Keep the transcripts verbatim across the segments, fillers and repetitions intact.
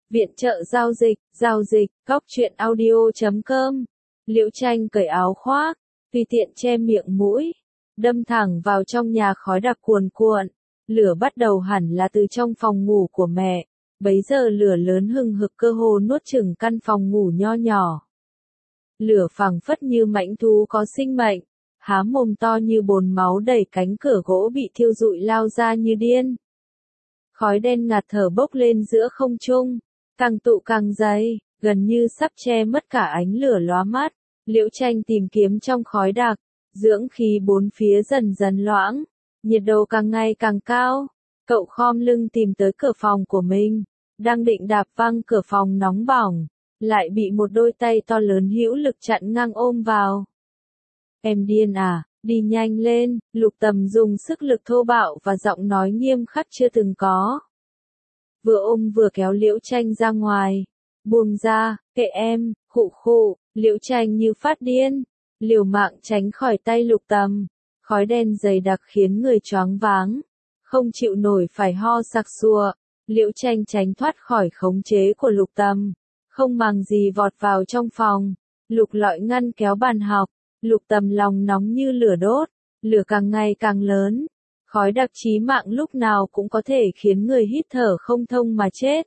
Viện trợ giao dịch, giao dịch, góc truyện audio chấm com. Liễu Tranh cởi áo khoác, tùy tiện che miệng mũi, đâm thẳng vào trong nhà khói đặc cuồn cuộn. Lửa bắt đầu hẳn là từ trong phòng ngủ của mẹ, bấy giờ lửa lớn hừng hực cơ hồ nuốt chửng căn phòng ngủ nho nhỏ. Lửa phảng phất như mãnh thú có sinh mệnh, há mồm to như bồn máu đẩy cánh cửa gỗ bị thiêu rụi lao ra như điên. Khói đen ngạt thở bốc lên giữa không trung, càng tụ càng dày, gần như sắp che mất cả ánh lửa lóa mắt. Liễu Tranh tìm kiếm trong khói đặc, dưỡng khí bốn phía dần dần loãng, nhiệt độ càng ngày càng cao. Cậu khom lưng tìm tới cửa phòng của mình, đang định đạp văng cửa phòng nóng bỏng, lại bị một đôi tay to lớn hữu lực chặn ngang ôm vào. Em điên à, đi nhanh lên, Lục Tầm dùng sức lực thô bạo và giọng nói nghiêm khắc chưa từng có. Vừa ôm vừa kéo Liễu Tranh ra ngoài. Buông ra, kệ em, khụ khụ, Liễu Tranh như phát điên, liều mạng tránh khỏi tay Lục Tầm. Khói đen dày đặc khiến người choáng váng, không chịu nổi phải ho sặc sụa. Liễu Tranh tránh thoát khỏi khống chế của Lục Tầm, không màng gì vọt vào trong phòng, lục lọi ngăn kéo bàn học. Lục Tầm lòng nóng như lửa đốt, lửa càng ngày càng lớn, khói đặc chí mạng lúc nào cũng có thể khiến người hít thở không thông mà chết.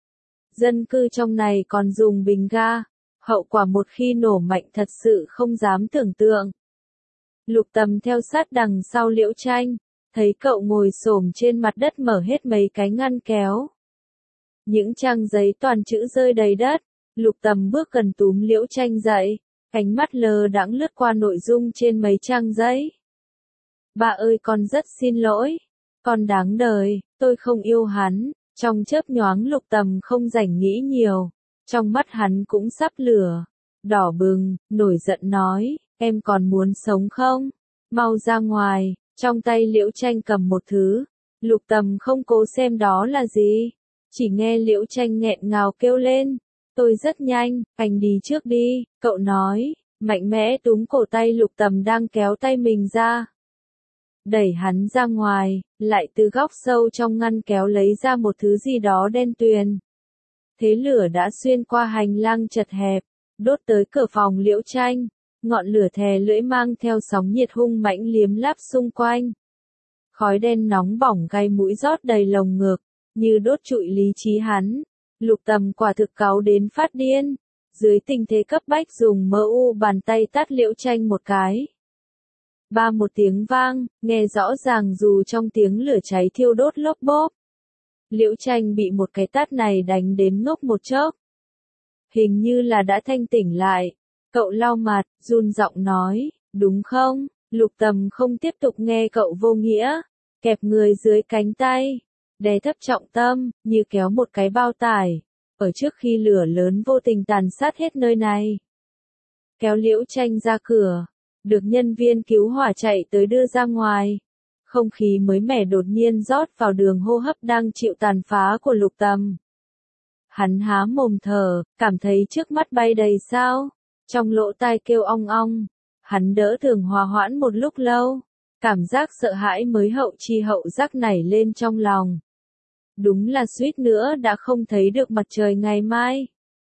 Dân cư trong này còn dùng bình ga, hậu quả một khi nổ mạnh thật sự không dám tưởng tượng. Lục Tầm theo sát đằng sau Liễu Tranh, thấy cậu ngồi xổm trên mặt đất mở hết mấy cái ngăn kéo. Những trang giấy toàn chữ rơi đầy đất, Lục Tầm bước gần túm Liễu Tranh dậy, ánh mắt lờ đãng lướt qua nội dung trên mấy trang giấy. Ba ơi, con rất xin lỗi, con đáng đời, tôi không yêu hắn. Trong chớp nhoáng Lục Tầm không rảnh nghĩ nhiều, trong mắt hắn cũng sắp lửa, đỏ bừng, nổi giận nói, em còn muốn sống không? Mau ra ngoài. Trong tay Liễu Tranh cầm một thứ, Lục Tầm không cố xem đó là gì, chỉ nghe Liễu Tranh nghẹn ngào kêu lên, tôi rất nhanh, anh đi trước đi, cậu nói, mạnh mẽ túm cổ tay Lục Tầm đang kéo tay mình ra. Đẩy hắn ra ngoài, lại từ góc sâu trong ngăn kéo lấy ra một thứ gì đó đen tuyền. Thế lửa đã xuyên qua hành lang chật hẹp, đốt tới cửa phòng Liễu Tranh, ngọn lửa thè lưỡi mang theo sóng nhiệt hung mãnh liếm láp xung quanh. Khói đen nóng bỏng gai mũi rót đầy lồng ngực, như đốt trụi lý trí hắn. Lục Tầm quả thực cáu đến phát điên, dưới tình thế cấp bách dùng mơ u bàn tay tát Liễu Tranh một cái. Ba một tiếng vang, nghe rõ ràng dù trong tiếng lửa cháy thiêu đốt lốp bốp. Liễu Tranh bị một cái tát này đánh đến ngốc một chốc. Hình như là đã thanh tỉnh lại, cậu lau mặt, run giọng nói, đúng không? Lục Tầm không tiếp tục nghe cậu vô nghĩa, kẹp người dưới cánh tay, đè thấp trọng tâm, như kéo một cái bao tải, ở trước khi lửa lớn vô tình tàn sát hết nơi này. Kéo Liễu Tranh ra cửa, được nhân viên cứu hỏa chạy tới đưa ra ngoài. Không khí mới mẻ đột nhiên rót vào đường hô hấp đang chịu tàn phá của Lục Tầm. Hắn há mồm thở, cảm thấy trước mắt bay đầy sao, trong lỗ tai kêu ong ong. Hắn đỡ thường hòa hoãn một lúc lâu, cảm giác sợ hãi mới hậu chi hậu giác nảy lên trong lòng. Đúng là suýt nữa đã không thấy được mặt trời ngày mai.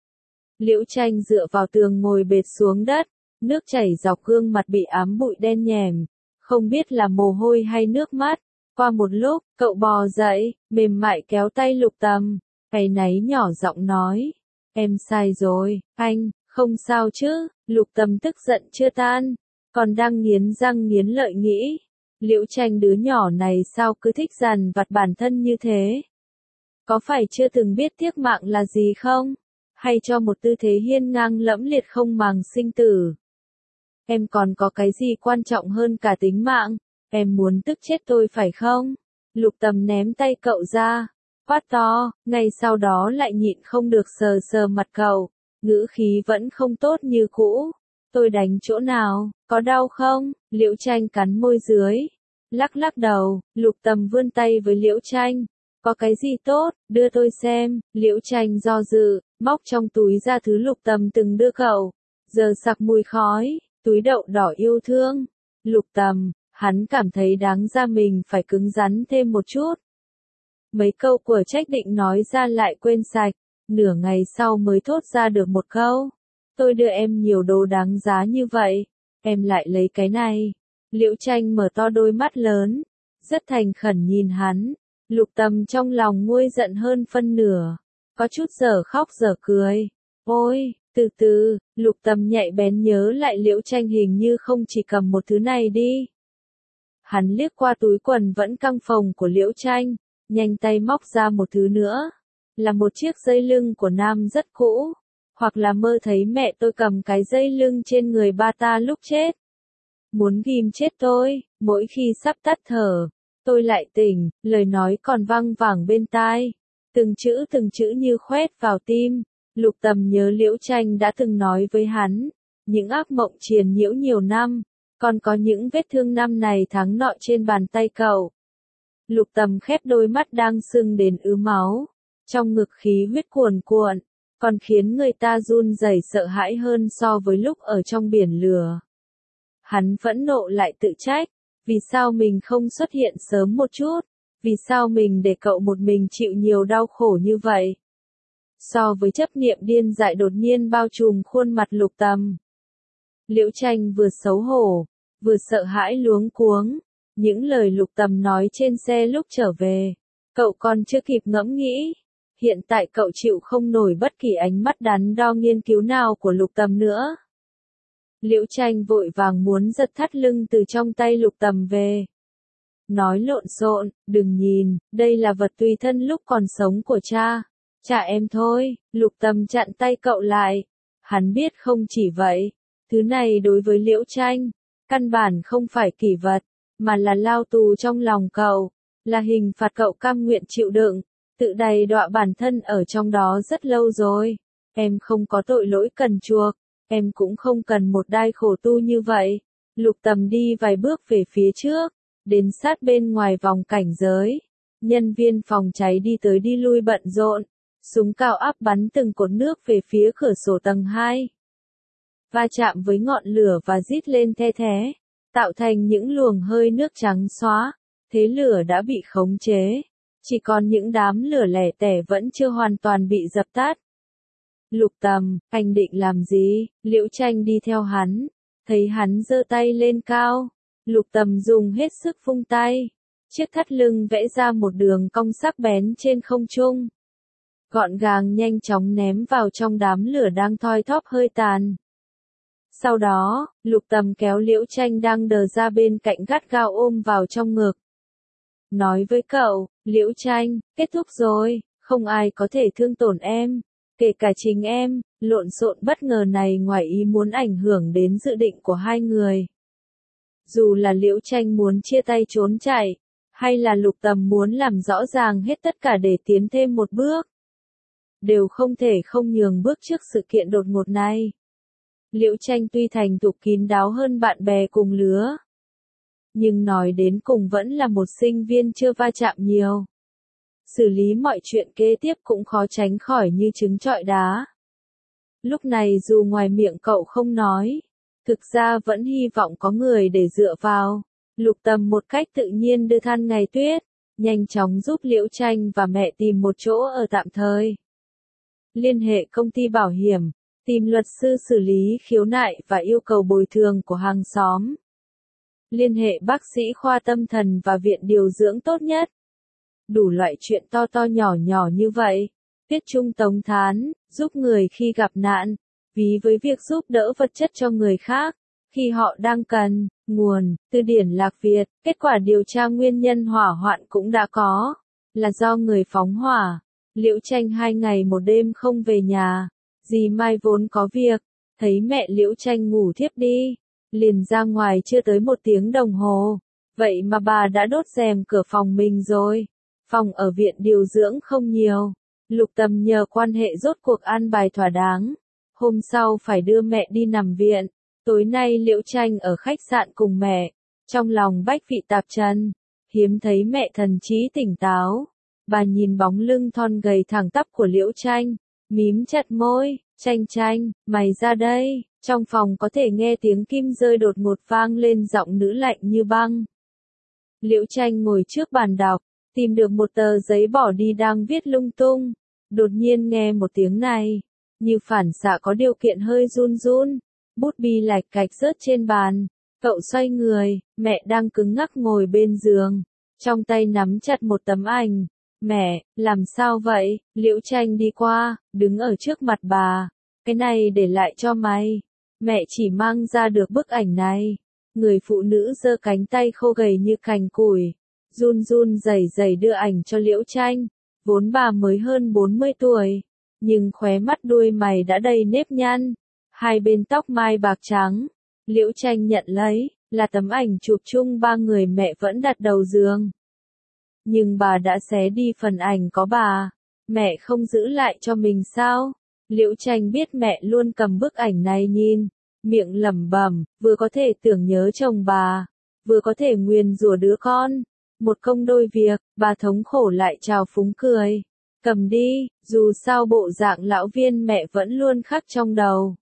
Liễu Tranh dựa vào tường ngồi bệt xuống đất, nước chảy dọc gương mặt bị ám bụi đen nhèm, không biết là mồ hôi hay nước mắt. Qua một lúc, cậu bò dậy, mềm mại kéo tay Lục Tầm, áy náy nhỏ giọng nói, em sai rồi, anh, không sao chứ? Lục Tầm tức giận chưa tan, còn đang nghiến răng nghiến lợi nghĩ, Liễu Tranh đứa nhỏ này sao cứ thích dằn vặt bản thân như thế? Có phải chưa từng biết tiếc mạng là gì không? Hay cho một tư thế hiên ngang lẫm liệt không màng sinh tử? Em còn có cái gì quan trọng hơn cả tính mạng? Em muốn tức chết tôi phải không? Lục Tầm ném tay cậu ra, quát to, ngay sau đó lại nhịn không được sờ sờ mặt cậu, ngữ khí vẫn không tốt như cũ. Tôi đánh chỗ nào, có đau không? Liễu Tranh cắn môi dưới, lắc lắc đầu. Lục Tầm vươn tay với Liễu Tranh, có cái gì tốt, đưa tôi xem. Liễu Tranh do dự, móc trong túi ra thứ Lục Tầm từng đưa cậu, giờ sặc mùi khói, túi đậu đỏ yêu thương. Lục Tầm, hắn cảm thấy đáng ra mình phải cứng rắn thêm một chút. Mấy câu của trách định nói ra lại quên sạch, nửa ngày sau mới thốt ra được một câu. Tôi đưa em nhiều đồ đáng giá như vậy, em lại lấy cái này. Liễu Tranh mở to đôi mắt lớn, rất thành khẩn nhìn hắn. Lục Tầm trong lòng nguôi giận hơn phân nửa, có chút giờ khóc giờ cười. Ôi, từ từ, Lục Tầm nhạy bén nhớ lại Liễu Tranh hình như không chỉ cầm một thứ này đi. Hắn liếc qua túi quần vẫn căng phồng của Liễu Tranh, nhanh tay móc ra một thứ nữa. Là một chiếc dây lưng của nam rất cũ. Hoặc là mơ thấy mẹ tôi cầm cái dây lưng trên người ba ta lúc chết. Muốn ghim chết tôi, mỗi khi sắp tắt thở, tôi lại tỉnh, lời nói còn văng vẳng bên tai. Từng chữ từng chữ như khoét vào tim. Lục Tầm nhớ Liễu Tranh đã từng nói với hắn, những ác mộng triền nhiễu nhiều năm, còn có những vết thương năm này tháng nọ trên bàn tay cậu. Lục Tầm khép đôi mắt đang sưng đến ứ máu, trong ngực khí huyết cuồn cuộn, còn khiến người ta run rẩy sợ hãi hơn so với lúc ở trong biển lửa. Hắn phẫn nộ lại tự trách, vì sao mình không xuất hiện sớm một chút, vì sao mình để cậu một mình chịu nhiều đau khổ như vậy. So với chấp niệm điên dại đột nhiên bao trùm khuôn mặt Lục Tầm, Liễu Tranh vừa xấu hổ, vừa sợ hãi luống cuống. Những lời Lục Tầm nói trên xe lúc trở về, cậu còn chưa kịp ngẫm nghĩ. Hiện tại cậu chịu không nổi bất kỳ ánh mắt đắn đo nghiên cứu nào của Lục Tầm nữa. Liễu Tranh vội vàng muốn giật thắt lưng từ trong tay Lục Tầm về. Nói lộn xộn, đừng nhìn, đây là vật tùy thân lúc còn sống của cha. Cha em thôi. Lục Tầm chặn tay cậu lại. Hắn biết không chỉ vậy, thứ này đối với Liễu Tranh, căn bản không phải kỷ vật, mà là lao tù trong lòng cậu, là hình phạt cậu cam nguyện chịu đựng, tự đầy đọa bản thân ở trong đó rất lâu rồi. Em không có tội lỗi cần chuộc, em cũng không cần một đai khổ tu như vậy. Lục Tầm đi vài bước về phía trước, đến sát bên ngoài vòng cảnh giới. Nhân viên phòng cháy đi tới đi lui bận rộn, súng cao áp bắn từng cột nước về phía cửa sổ tầng hai. Va chạm với ngọn lửa và rít lên the thé, tạo thành những luồng hơi nước trắng xóa. Thế lửa đã bị khống chế, chỉ còn những đám lửa lẻ tẻ vẫn chưa hoàn toàn bị dập tắt. Lục Tầm, anh định làm gì? Liễu Tranh đi theo hắn, thấy hắn giơ tay lên cao. Lục Tầm dùng hết sức vung tay, chiếc thắt lưng vẽ ra một đường cong sắc bén trên không trung. Gọn gàng nhanh chóng ném vào trong đám lửa đang thoi thóp hơi tàn. Sau đó, Lục Tầm kéo Liễu Tranh đang đờ ra bên cạnh gắt gao ôm vào trong ngực. Nói với cậu, Liễu Tranh, kết thúc rồi, không ai có thể thương tổn em, kể cả chính em. Lộn xộn bất ngờ này ngoài ý muốn ảnh hưởng đến dự định của hai người. Dù là Liễu Tranh muốn chia tay trốn chạy, hay là Lục Tầm muốn làm rõ ràng hết tất cả để tiến thêm một bước, đều không thể không nhường bước trước sự kiện đột ngột này. Liễu Tranh tuy thành thục kín đáo hơn bạn bè cùng lứa, nhưng nói đến cùng vẫn là một sinh viên chưa va chạm nhiều. Xử lý mọi chuyện kế tiếp cũng khó tránh khỏi như trứng trọi đá. Lúc này dù ngoài miệng cậu không nói, thực ra vẫn hy vọng có người để dựa vào. Lục Tầm một cách tự nhiên đưa than ngày tuyết, nhanh chóng giúp Liễu Tranh và mẹ tìm một chỗ ở tạm thời. Liên hệ công ty bảo hiểm, tìm luật sư xử lý khiếu nại và yêu cầu bồi thường của hàng xóm. Liên hệ bác sĩ khoa tâm thần và viện điều dưỡng tốt nhất. Đủ loại chuyện to to nhỏ nhỏ như vậy. Viết chung tống thán, giúp người khi gặp nạn, ví với việc giúp đỡ vật chất cho người khác, khi họ đang cần. Nguồn, từ điển Lạc Việt, kết quả điều tra nguyên nhân hỏa hoạn cũng đã có, là do người phóng hỏa. Liễu Tranh hai ngày một đêm không về nhà, dì Mai vốn có việc, thấy mẹ Liễu Tranh ngủ thiếp đi, liền ra ngoài chưa tới một tiếng đồng hồ, vậy mà bà đã đốt rèm cửa phòng mình rồi. Phòng ở viện điều dưỡng không nhiều, Lục Tầm nhờ quan hệ rốt cuộc an bài thỏa đáng. Hôm sau phải đưa mẹ đi nằm viện, tối nay Liễu Tranh ở khách sạn cùng mẹ, trong lòng bách vị tạp trần, hiếm thấy mẹ thần trí tỉnh táo. Bà nhìn bóng lưng thon gầy thẳng tắp của Liễu Tranh, mím chặt môi. Tranh Tranh, mày ra đây. Trong phòng có thể nghe tiếng kim rơi đột ngột vang lên, giọng nữ lạnh như băng. Liễu Tranh ngồi trước bàn đọc, tìm được một tờ giấy bỏ đi đang viết lung tung. Đột nhiên nghe một tiếng này, như phản xạ có điều kiện hơi run run, bút bi lạch cạch rớt trên bàn, cậu xoay người, mẹ đang cứng ngắc ngồi bên giường, trong tay nắm chặt một tấm ảnh. Mẹ, làm sao vậy? Liễu Tranh đi qua, đứng ở trước mặt bà. Cái này để lại cho mày. Mẹ chỉ mang ra được bức ảnh này. Người phụ nữ giơ cánh tay khô gầy như cành củi, run run rẩy rẩy đưa ảnh cho Liễu Tranh. Vốn bà mới hơn bốn mươi tuổi, nhưng khóe mắt đuôi mày đã đầy nếp nhăn, hai bên tóc mai bạc trắng. Liễu Tranh nhận lấy, là tấm ảnh chụp chung ba người mẹ vẫn đặt đầu giường. Nhưng bà đã xé đi phần ảnh có bà, mẹ không giữ lại cho mình sao? Liễu Tranh biết mẹ luôn cầm bức ảnh này nhìn, miệng lẩm bẩm, vừa có thể tưởng nhớ chồng bà, vừa có thể nguyền rủa đứa con. Một công đôi việc, bà thống khổ lại trào phúng cười. Cầm đi, dù sao bộ dạng lão viên mẹ vẫn luôn khắc trong đầu.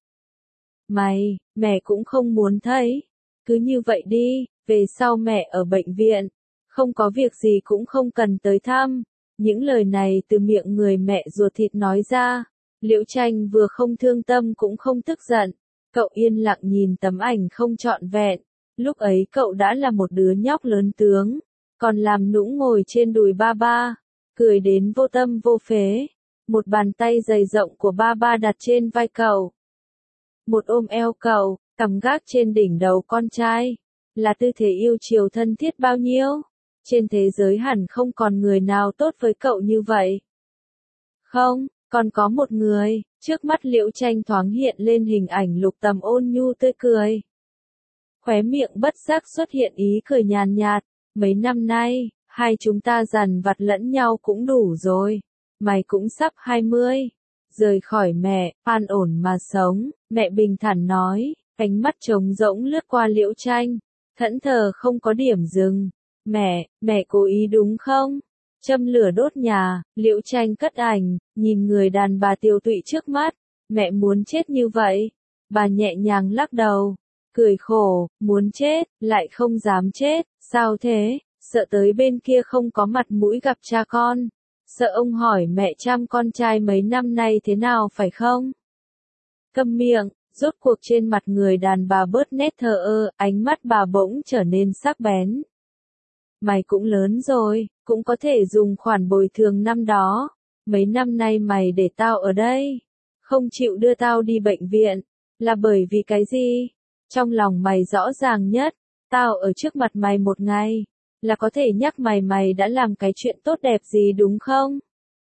Mày, mẹ cũng không muốn thấy. Cứ như vậy đi, về sau mẹ ở bệnh viện. Không có việc gì cũng không cần tới thăm. Những lời này từ miệng người mẹ ruột thịt nói ra. Liễu Tranh vừa không thương tâm cũng không tức giận. Cậu yên lặng nhìn tấm ảnh không trọn vẹn. Lúc ấy cậu đã là một đứa nhóc lớn tướng, còn làm nũng ngồi trên đùi ba ba, cười đến vô tâm vô phế. Một bàn tay dày rộng của ba ba đặt trên vai cậu. Một ôm eo cậu, cằm gác trên đỉnh đầu con trai. Là tư thế yêu chiều thân thiết bao nhiêu. Trên thế giới hẳn không còn người nào tốt với cậu như vậy. Không, còn có một người. Trước mắt Liễu Tranh thoáng hiện lên hình ảnh Lục Tầm ôn nhu tươi cười. Khóe miệng bất giác xuất hiện ý cười nhàn nhạt. Mấy năm nay, hai chúng ta dằn vặt lẫn nhau cũng đủ rồi. Mày cũng sắp hai mươi. Rời khỏi mẹ, an ổn mà sống. Mẹ bình thản nói, ánh mắt trống rỗng lướt qua Liễu Tranh. Thẫn thờ không có điểm dừng. Mẹ, mẹ cố ý đúng không? Châm lửa đốt nhà, Liễu Tranh cất ảnh, nhìn người đàn bà tiều tụy trước mắt. Mẹ muốn chết như vậy. Bà nhẹ nhàng lắc đầu, cười khổ, muốn chết, lại không dám chết. Sao thế? Sợ tới bên kia không có mặt mũi gặp cha con. Sợ ông hỏi mẹ chăm con trai mấy năm nay thế nào phải không? Câm miệng, rốt cuộc trên mặt người đàn bà bớt nét thờ ơ, ánh mắt bà bỗng trở nên sắc bén. Mày cũng lớn rồi, cũng có thể dùng khoản bồi thường năm đó. Mấy năm nay mày để tao ở đây, không chịu đưa tao đi bệnh viện, là bởi vì cái gì? Trong lòng mày rõ ràng nhất, tao ở trước mặt mày một ngày, là có thể nhắc mày mày đã làm cái chuyện tốt đẹp gì đúng không?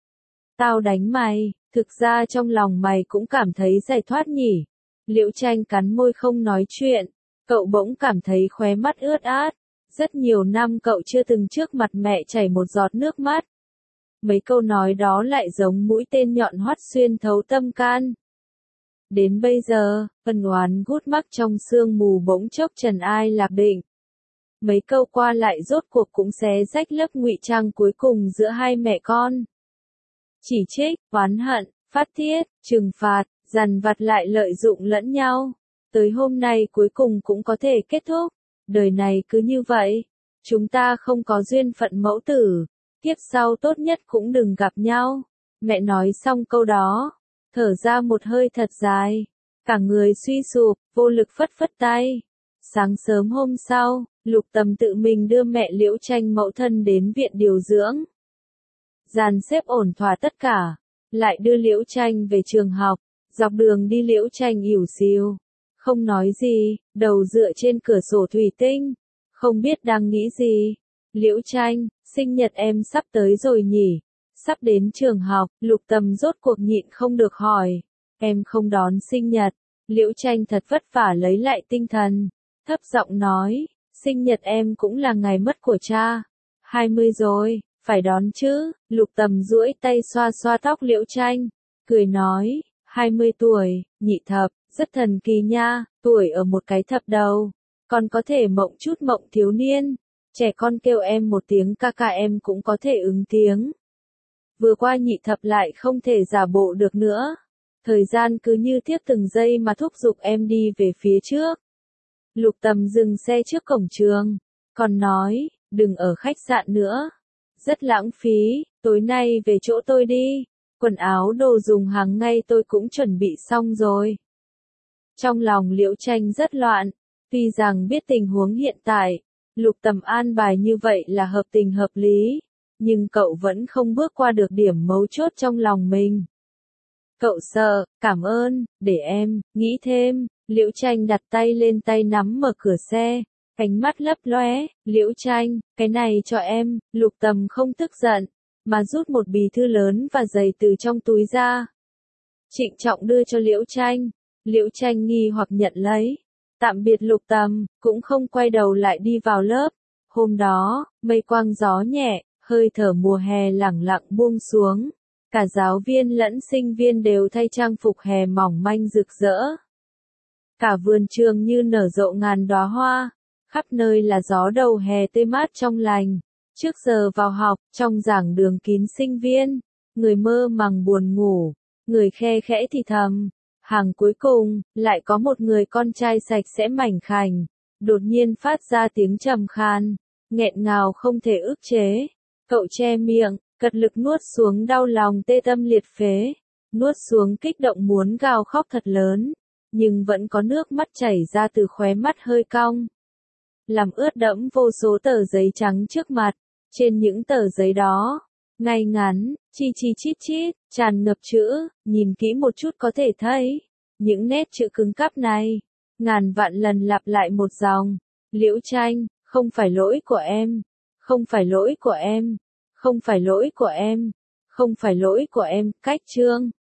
Tao đánh mày, thực ra trong lòng mày cũng cảm thấy giải thoát nhỉ. Liễu Tranh cắn môi không nói chuyện, cậu bỗng cảm thấy khóe mắt ướt át. Rất nhiều năm cậu chưa từng trước mặt mẹ chảy một giọt nước mắt. Mấy câu nói đó lại giống mũi tên nhọn hoắt xuyên thấu tâm can. Đến bây giờ, ân oán gút mắc trong sương mù bỗng chốc trần ai lạc định. Mấy câu qua lại rốt cuộc cũng xé rách lớp ngụy trang cuối cùng giữa hai mẹ con. Chỉ trích, oán hận, phát tiết, trừng phạt, dằn vặt lại lợi dụng lẫn nhau. Tới hôm nay cuối cùng cũng có thể kết thúc. Đời này cứ như vậy. Chúng ta không có duyên phận mẫu tử. Kiếp sau tốt nhất cũng đừng gặp nhau. Mẹ nói xong câu đó, thở ra một hơi thật dài. Cả người suy sụp, vô lực phất phất tay. Sáng sớm hôm sau, Lục Tầm tự mình đưa mẹ Liễu Tranh mẫu thân đến viện điều dưỡng. Dàn xếp ổn thỏa tất cả, lại đưa Liễu Tranh về trường học. Dọc đường đi Liễu Tranh ỉu xìu, không nói gì, đầu dựa trên cửa sổ thủy tinh, không biết đang nghĩ gì. Liễu Tranh, sinh nhật em sắp tới rồi nhỉ? Sắp đến trường học, Lục Tầm rốt cuộc nhịn không được hỏi. Em không đón sinh nhật. Liễu Tranh thật vất vả lấy lại tinh thần, thấp giọng nói, sinh nhật em cũng là ngày mất của cha. hai mươi rồi, phải đón chứ. Lục Tầm duỗi tay xoa xoa tóc Liễu Tranh, cười nói, hai mươi tuổi, nhị thập, rất thần kỳ nha, tuổi ở một cái thập đầu, còn có thể mộng chút mộng thiếu niên. Trẻ con kêu em một tiếng ca ca em cũng có thể ứng tiếng. Vừa qua nhị thập lại không thể giả bộ được nữa. Thời gian cứ như tiếp từng giây mà thúc giục em đi về phía trước. Lục Tầm dừng xe trước cổng trường, còn nói, đừng ở khách sạn nữa. Rất lãng phí, tối nay về chỗ tôi đi. quần áo đồ dùng hàng ngày tôi cũng chuẩn bị xong rồi. Trong lòng Liễu Tranh rất loạn, tuy rằng biết tình huống hiện tại, Lục Tầm an bài như vậy là hợp tình hợp lý, nhưng cậu vẫn không bước qua được điểm mấu chốt trong lòng mình. Cậu sợ, cảm ơn, để em, nghĩ thêm, Liễu Tranh đặt tay lên tay nắm mở cửa xe, ánh mắt lấp lóe, Liễu Tranh, cái này cho em, Lục Tầm không tức giận, mà rút một bì thư lớn và giày từ trong túi ra. Trịnh trọng đưa cho Liễu Tranh, Liễu Tranh nghi hoặc nhận lấy, tạm biệt Lục Tầm, cũng không quay đầu lại đi vào lớp. Hôm đó, mây quang gió nhẹ, hơi thở mùa hè lẳng lặng buông xuống. Cả giáo viên lẫn sinh viên đều thay trang phục hè mỏng manh rực rỡ. Cả vườn trường như nở rộ ngàn đóa hoa, khắp nơi là gió đầu hè tươi mát trong lành. Trước giờ vào học, trong giảng đường kín sinh viên, người mơ màng buồn ngủ, người khe khẽ thì thầm. Hàng cuối cùng, lại có một người con trai sạch sẽ mảnh khảnh, đột nhiên phát ra tiếng trầm khan, nghẹn ngào không thể ức chế. Cậu che miệng, cật lực nuốt xuống đau lòng tê tâm liệt phế, nuốt xuống kích động muốn gào khóc thật lớn, nhưng vẫn có nước mắt chảy ra từ khóe mắt hơi cong, làm ướt đẫm vô số tờ giấy trắng trước mặt. Trên những tờ giấy đó, ngay ngắn, chi chi chít chít, tràn ngập chữ, nhìn kỹ một chút có thể thấy, những nét chữ cứng cáp này, ngàn vạn lần lặp lại một dòng. Liễu Tranh, không phải lỗi của em, không phải lỗi của em, không phải lỗi của em, không phải lỗi của em. Cách chương